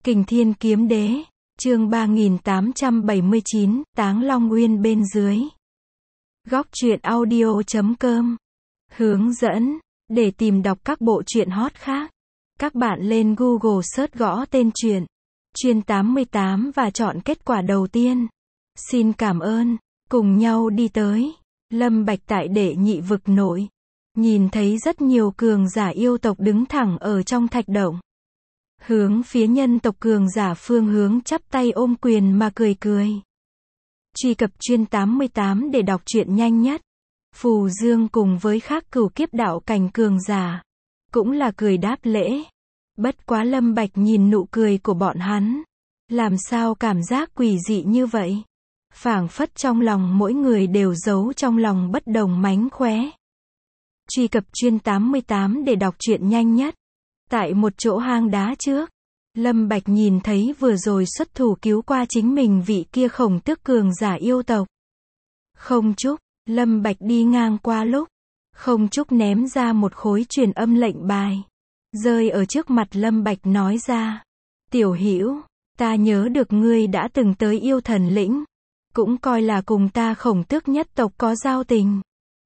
Kình Thiên Kiếm Đế, chương 3879, Táng Long Uyên bên dưới. Góc truyện audio.com. Hướng dẫn, để tìm đọc các bộ truyện hot khác, các bạn lên Google search gõ tên truyện, Truyện 88 và chọn kết quả đầu tiên. Xin cảm ơn, cùng nhau đi tới. Lâm Bạch tại Đệ Nhị Vực nội, nhìn thấy rất nhiều cường giả yêu tộc đứng thẳng ở trong thạch động. Hướng phía nhân tộc cường giả phương hướng chắp tay ôm quyền mà cười cười. Truy cập Truyện 88 để đọc truyện nhanh nhất. Phù Dương cùng với khác cửu kiếp đạo cảnh cường giả, cũng là cười đáp lễ. Bất quá Lâm Bạch nhìn nụ cười của bọn hắn, làm sao cảm giác quỷ dị như vậy? Phảng phất trong lòng mỗi người đều giấu trong lòng bất đồng mánh khóe. Truy cập Truyện 88 để đọc truyện nhanh nhất. Tại một chỗ hang đá trước, Lâm Bạch nhìn thấy vừa rồi xuất thủ cứu qua chính mình vị kia Khổng Tước cường giả yêu tộc. Không Trúc, Lâm Bạch đi ngang qua lúc, Không Trúc ném ra một khối truyền âm lệnh bài, rơi ở trước mặt Lâm Bạch nói ra: "Tiểu Hữu, ta nhớ được ngươi đã từng tới Yêu Thần lĩnh, cũng coi là cùng ta Khổng Tước nhất tộc có giao tình.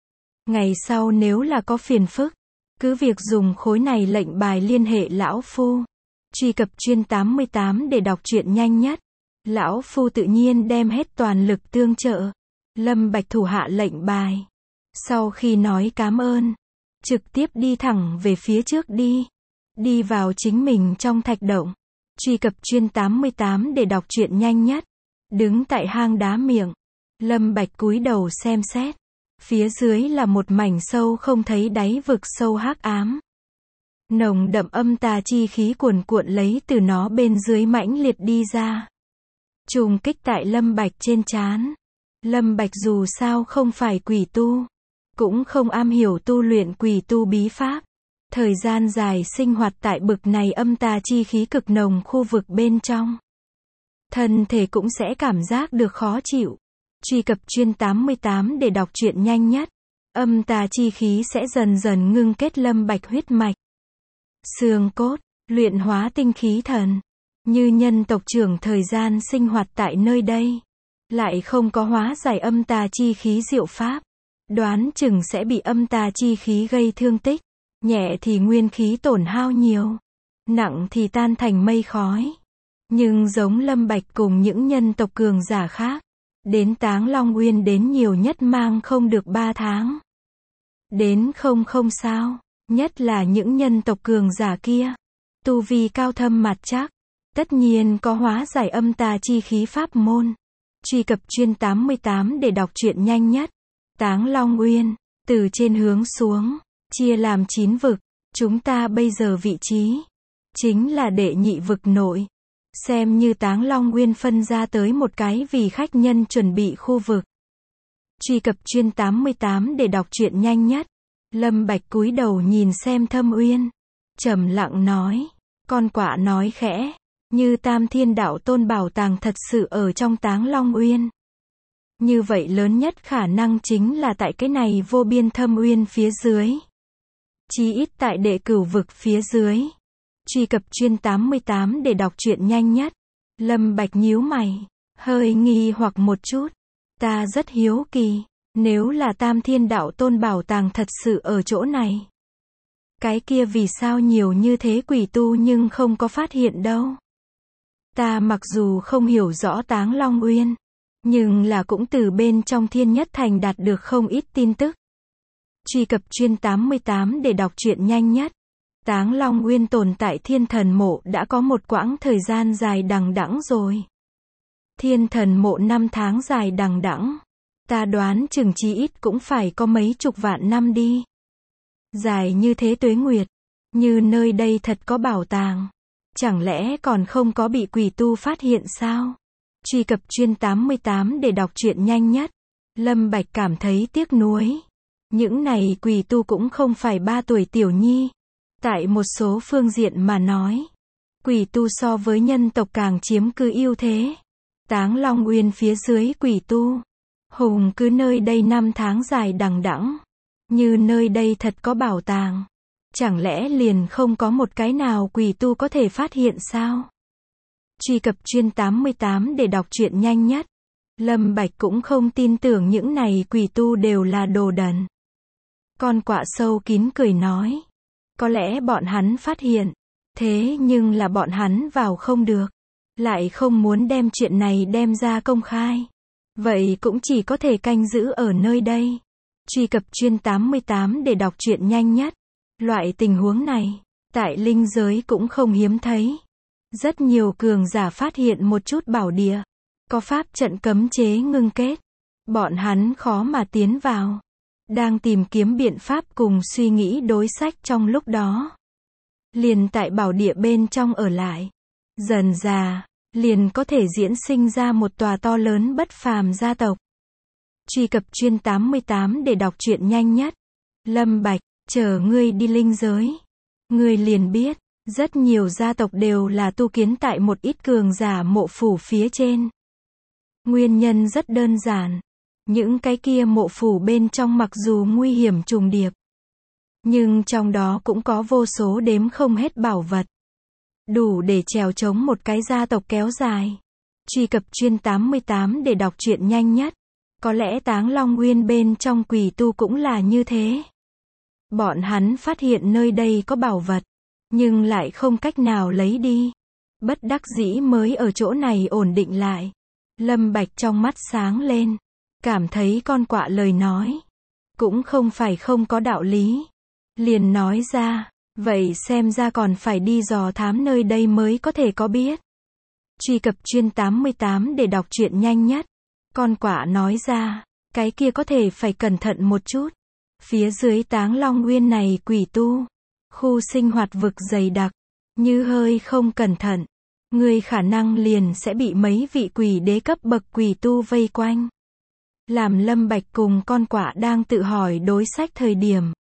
Ngày sau nếu là có phiền phức, cứ việc dùng khối này lệnh bài liên hệ lão phu." Truy cập Truyện 88 để đọc truyện nhanh nhất. Lão phu tự nhiên đem hết toàn lực tương trợ. Lâm Bạch thủ hạ lệnh bài. Sau khi nói cảm ơn, trực tiếp đi thẳng về phía trước đi. Đi vào chính mình trong thạch động. Truy cập Truyện 88 để đọc truyện nhanh nhất. Đứng tại hang đá miệng, Lâm Bạch cúi đầu xem xét. Phía dưới là một mảnh sâu không thấy đáy vực sâu hắc ám. Nồng đậm âm tà chi khí cuồn cuộn lấy từ nó bên dưới mãnh liệt đi ra. Trùng kích tại Lâm Bạch trên trán. Lâm Bạch dù sao không phải quỷ tu, cũng không am hiểu tu luyện quỷ tu bí pháp. Thời gian dài sinh hoạt tại bực này âm tà chi khí cực nồng khu vực bên trong, thân thể cũng sẽ cảm giác được khó chịu. Truy cập Truyện 88 để đọc truyện nhanh nhất. Âm tà chi khí sẽ dần dần ngưng kết Lâm Bạch huyết mạch, xương cốt, luyện hóa tinh khí thần. Như nhân tộc trưởng thời gian sinh hoạt tại nơi đây, lại không có hóa giải âm tà chi khí diệu pháp, đoán chừng sẽ bị âm tà chi khí gây thương tích. Nhẹ thì nguyên khí tổn hao nhiều, nặng thì tan thành mây khói. Nhưng giống Lâm Bạch cùng những nhân tộc cường giả khác, đến Táng Long Uyên đến nhiều nhất mang không được 3 tháng. Đến không sao, nhất là những nhân tộc cường giả kia, tu vi cao thâm mặt chắc, tất nhiên có hóa giải âm tà chi khí pháp môn. Truy cập Truyện 88 để đọc truyện nhanh nhất. Táng Long Uyên, từ trên hướng xuống, chia làm 9 vực, chúng ta bây giờ vị trí, chính là Đệ Nhị Vực nội. Xem như Táng Long Uyên phân ra tới một cái vì khách nhân chuẩn bị khu vực. Truy cập Truyện 88 để đọc truyện nhanh nhất. Lâm Bạch cúi đầu nhìn xem Thâm Uyên, trầm lặng nói, con quạ nói khẽ, như Tam Thiên Đạo Tôn bảo tàng thật sự ở trong Táng Long Uyên. Như vậy lớn nhất khả năng chính là tại cái này vô biên Thâm Uyên phía dưới. Chí ít tại Đệ Cửu Vực phía dưới. Truy cập Truyện 88 để đọc truyện nhanh nhất. Lâm Bạch nhíu mày, hơi nghi hoặc một chút. Ta rất hiếu kỳ, nếu là Tam Thiên Đạo Tôn bảo tàng thật sự ở chỗ này, cái kia vì sao nhiều như thế quỷ tu nhưng không có phát hiện đâu. Ta mặc dù không hiểu rõ Táng Long Uyên, nhưng là cũng từ bên trong Thiên Nhất Thành đạt được không ít tin tức. Truy cập Truyện 88 để đọc truyện nhanh nhất. Táng Long Uyên tồn tại Thiên Thần Mộ đã có một quãng thời gian dài đằng đẵng rồi. Thiên Thần Mộ 5 tháng dài đằng đẵng, ta đoán chừng chí ít cũng phải có mấy chục vạn năm đi. Dài như thế tuế nguyệt, như nơi đây thật có bảo tàng, chẳng lẽ còn không có bị quỷ tu phát hiện sao? Truy cập Truyện 88 để đọc truyện nhanh nhất. Lâm Bạch cảm thấy tiếc nuối. Những này quỷ tu cũng không phải 3 tuổi tiểu nhi. Tại một số phương diện mà nói, quỷ tu so với nhân tộc càng chiếm cứ ưu thế. Táng Long Uyên phía dưới quỷ tu, hùng cứ nơi đây 5 tháng dài đằng đẵng, như nơi đây thật có bảo tàng, chẳng lẽ liền không có một cái nào quỷ tu có thể phát hiện sao? Truy cập chuyên 88 để đọc truyện nhanh nhất. Lâm Bạch cũng không tin tưởng những này quỷ tu đều là đồ đần. Con quạ sâu kín cười nói. Có lẽ bọn hắn phát hiện. Thế nhưng là bọn hắn vào không được. Lại không muốn đem chuyện này đem ra công khai. Vậy cũng chỉ có thể canh giữ ở nơi đây. Truy cập chuyên 88 để đọc truyện nhanh nhất. Loại tình huống này, tại linh giới cũng không hiếm thấy. Rất nhiều cường giả phát hiện một chút bảo địa. Có pháp trận cấm chế ngưng kết. Bọn hắn khó mà tiến vào. Đang tìm kiếm biện pháp cùng suy nghĩ đối sách trong lúc đó. Liền tại bảo địa bên trong ở lại. Dần dà, liền có thể diễn sinh ra một tòa to lớn bất phàm gia tộc. Truy cập chuyên 88 để đọc truyện nhanh nhất. Lâm Bạch, chờ ngươi đi linh giới. Ngươi liền biết, rất nhiều gia tộc đều là tu kiến tại một ít cường giả mộ phủ phía trên. Nguyên nhân rất đơn giản. Những cái kia mộ phủ bên trong mặc dù nguy hiểm trùng điệp, nhưng trong đó cũng có vô số đếm không hết bảo vật. Đủ để trèo chống một cái gia tộc kéo dài. Truy cập chuyên 88 để đọc truyện nhanh nhất. Có lẽ Táng Long Nguyên bên trong quỷ tu cũng là như thế. Bọn hắn phát hiện nơi đây có bảo vật, nhưng lại không cách nào lấy đi. Bất đắc dĩ mới ở chỗ này ổn định lại. Lâm Bạch trong mắt sáng lên. Cảm thấy con quạ lời nói cũng không phải không có đạo lý. Liền nói ra, vậy xem ra còn phải đi dò thám nơi đây mới có thể có biết. Truy cập chuyên 88 để đọc truyện nhanh nhất. Con quạ nói ra, cái kia có thể phải cẩn thận một chút. Phía dưới Táng Long Nguyên này quỷ tu, khu sinh hoạt vực dày đặc, như hơi không cẩn thận, người khả năng liền sẽ bị mấy vị quỷ đế cấp bậc quỷ tu vây quanh. Làm Lâm Bạch cùng con quạ đang tự hỏi đối sách thời điểm.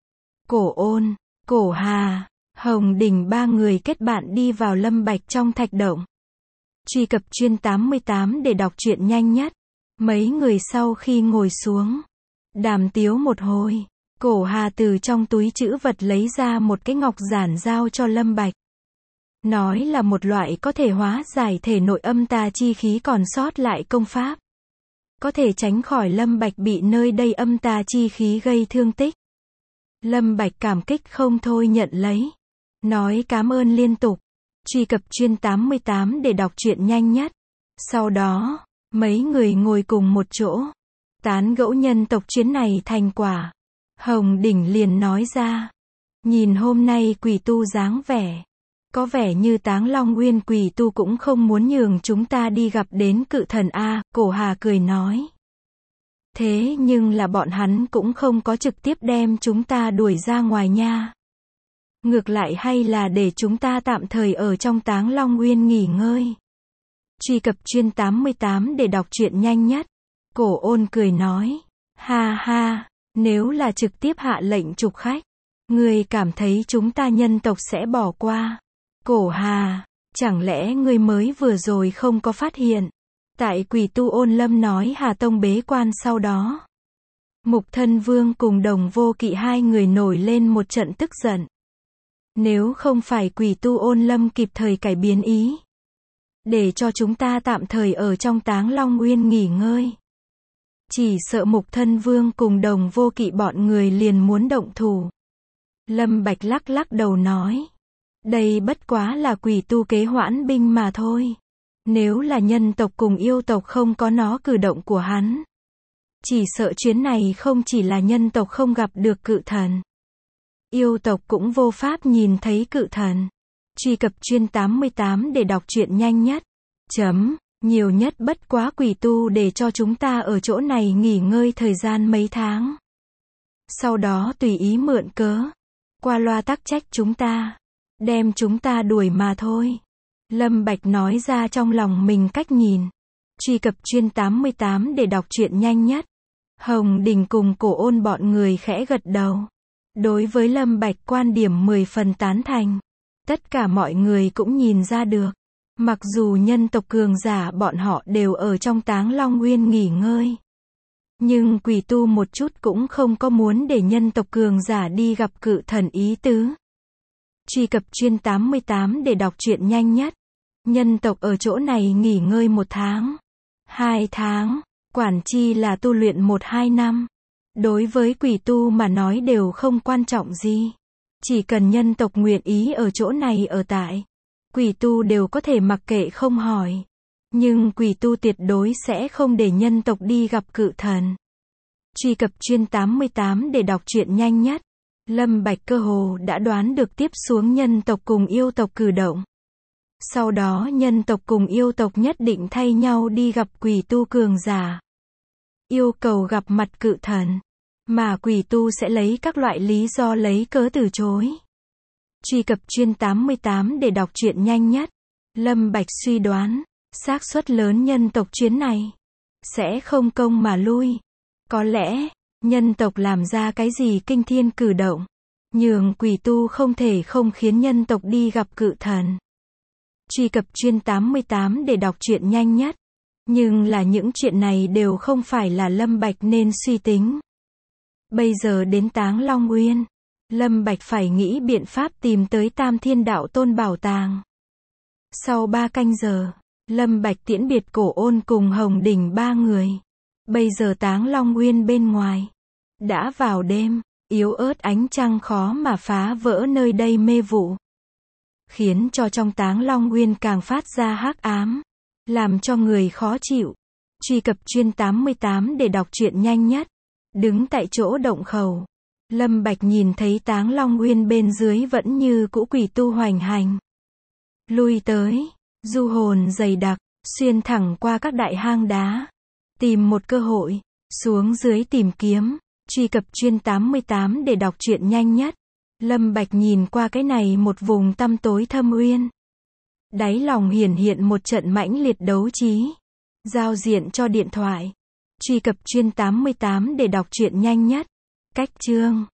Cổ Ôn, Cổ Hà, Hồng Đỉnh ba người kết bạn đi vào Lâm Bạch trong thạch động. Truy cập chuyên 88 để đọc truyện nhanh nhất. Mấy người sau khi ngồi xuống, đàm tiếu một hồi, Cổ Hà từ trong túi trữ vật lấy ra một cái ngọc giản giao cho Lâm Bạch. Nói là một loại có thể hóa giải thể nội âm tà chi khí còn sót lại công pháp. Có thể tránh khỏi Lâm Bạch bị nơi đây âm tà chi khí gây thương tích. Lâm Bạch cảm kích không thôi nhận lấy. Nói cảm ơn liên tục. Truy cập chuyên 88 để đọc truyện nhanh nhất. Sau đó, mấy người ngồi cùng một chỗ. Tán gẫu nhân tộc chuyến này thành quả. Hồng Đỉnh liền nói ra. Nhìn hôm nay quỷ tu dáng vẻ. Có vẻ như Táng Long Nguyên quỷ tu cũng không muốn nhường chúng ta đi gặp đến cự thần A. Cổ Hà cười nói. Thế nhưng là bọn hắn cũng không có trực tiếp đem chúng ta đuổi ra ngoài nha. Ngược lại hay là để chúng ta tạm thời ở trong Táng Long Nguyên nghỉ ngơi. Truy cập chuyên 88 để đọc truyện nhanh nhất. Cổ Ôn cười nói. Ha ha, nếu là trực tiếp hạ lệnh trục khách, ngươi cảm thấy chúng ta nhân tộc sẽ bỏ qua. Cổ Hà, chẳng lẽ ngươi mới vừa rồi không có phát hiện? Tại quỷ tu Ôn Lâm nói Hà Tông bế quan sau đó. Mục Thân Vương cùng Đồng Vô Kỵ hai người nổi lên một trận tức giận. Nếu không phải quỷ tu Ôn Lâm kịp thời cải biến ý, để cho chúng ta tạm thời ở trong Táng Long Nguyên nghỉ ngơi, chỉ sợ Mục Thân Vương cùng Đồng Vô Kỵ bọn người liền muốn động thủ. Lâm Bạch lắc lắc đầu nói. Đây bất quá là quỷ tu kế hoãn binh mà thôi. Nếu là nhân tộc cùng yêu tộc không có nó cử động của hắn, chỉ sợ chuyến này không chỉ là nhân tộc không gặp được cự thần, yêu tộc cũng vô pháp nhìn thấy cự thần. Truy cập chuyên 88 để đọc truyện nhanh nhất. Nhiều nhất bất quá quỷ tu để cho chúng ta ở chỗ này nghỉ ngơi thời gian mấy tháng. Sau đó tùy ý mượn cớ, qua loa tắc trách chúng ta, đem chúng ta đuổi mà thôi. Lâm Bạch nói ra trong lòng mình cách nhìn. Truy cập chuyên 88 để đọc truyện nhanh nhất. Hồng Đỉnh cùng Cổ Ôn bọn người khẽ gật đầu. Đối với Lâm Bạch quan điểm 10 phần tán thành. Tất cả mọi người cũng nhìn ra được. Mặc dù nhân tộc cường giả bọn họ đều ở trong Táng Long Nguyên nghỉ ngơi, nhưng quỷ tu một chút cũng không có muốn để nhân tộc cường giả đi gặp cự thần ý tứ. Truy cập chuyên 88 để đọc truyện nhanh nhất. Nhân tộc ở chỗ này nghỉ ngơi 1 tháng, 2 tháng, quản chi là tu luyện 1-2 năm. Đối với quỷ tu mà nói đều không quan trọng gì. Chỉ cần nhân tộc nguyện ý ở chỗ này ở tại, quỷ tu đều có thể mặc kệ không hỏi. Nhưng quỷ tu tuyệt đối sẽ không để nhân tộc đi gặp cự thần. Truy cập chuyên 88 để đọc truyện nhanh nhất. Lâm Bạch cơ hồ đã đoán được tiếp xuống nhân tộc cùng yêu tộc cử động. Sau đó nhân tộc cùng yêu tộc nhất định thay nhau đi gặp quỷ tu cường giả. Yêu cầu gặp mặt cự thần. Mà quỷ tu sẽ lấy các loại lý do lấy cớ từ chối. Truy cập chuyên 88 để đọc truyện nhanh nhất. Lâm Bạch suy đoán, xác suất lớn nhân tộc chuyến này sẽ không công mà lui. Có lẽ, nhân tộc làm ra cái gì kinh thiên cử động, nhường quỷ tu không thể không khiến nhân tộc đi gặp cự thần. Truy cập chuyên 88 để đọc truyện nhanh nhất. Nhưng là những chuyện này đều không phải là Lâm Bạch nên suy tính. Bây giờ đến Táng Long Uyên, Lâm Bạch phải nghĩ biện pháp tìm tới Tam Thiên Đạo Tôn bảo tàng. Sau 3 canh giờ, Lâm Bạch tiễn biệt Cổ Ôn cùng Hồng Đỉnh 3 người. Bây giờ Táng Long Uyên bên ngoài đã vào đêm, yếu ớt ánh trăng khó mà phá vỡ nơi đây mê vụ, khiến cho trong Táng Long Uyên càng phát ra hắc ám, làm cho người khó chịu. Truy cập chuyên 88 để đọc truyện nhanh nhất. Đứng tại chỗ động khẩu, Lâm Bạch nhìn thấy Táng Long Uyên bên dưới vẫn như cũ quỷ tu hoành hành. Lui tới, du hồn dày đặc, xuyên thẳng qua các đại hang đá, tìm một cơ hội, xuống dưới tìm kiếm. Truy cập chuyên 88 để đọc truyện nhanh nhất. Lâm Bạch nhìn qua cái này một vùng tăm tối thâm uyên. Đáy lòng hiển hiện một trận mãnh liệt đấu trí. Giao diện cho điện thoại. Truy cập chuyên 88 để đọc truyện nhanh nhất. Cách chương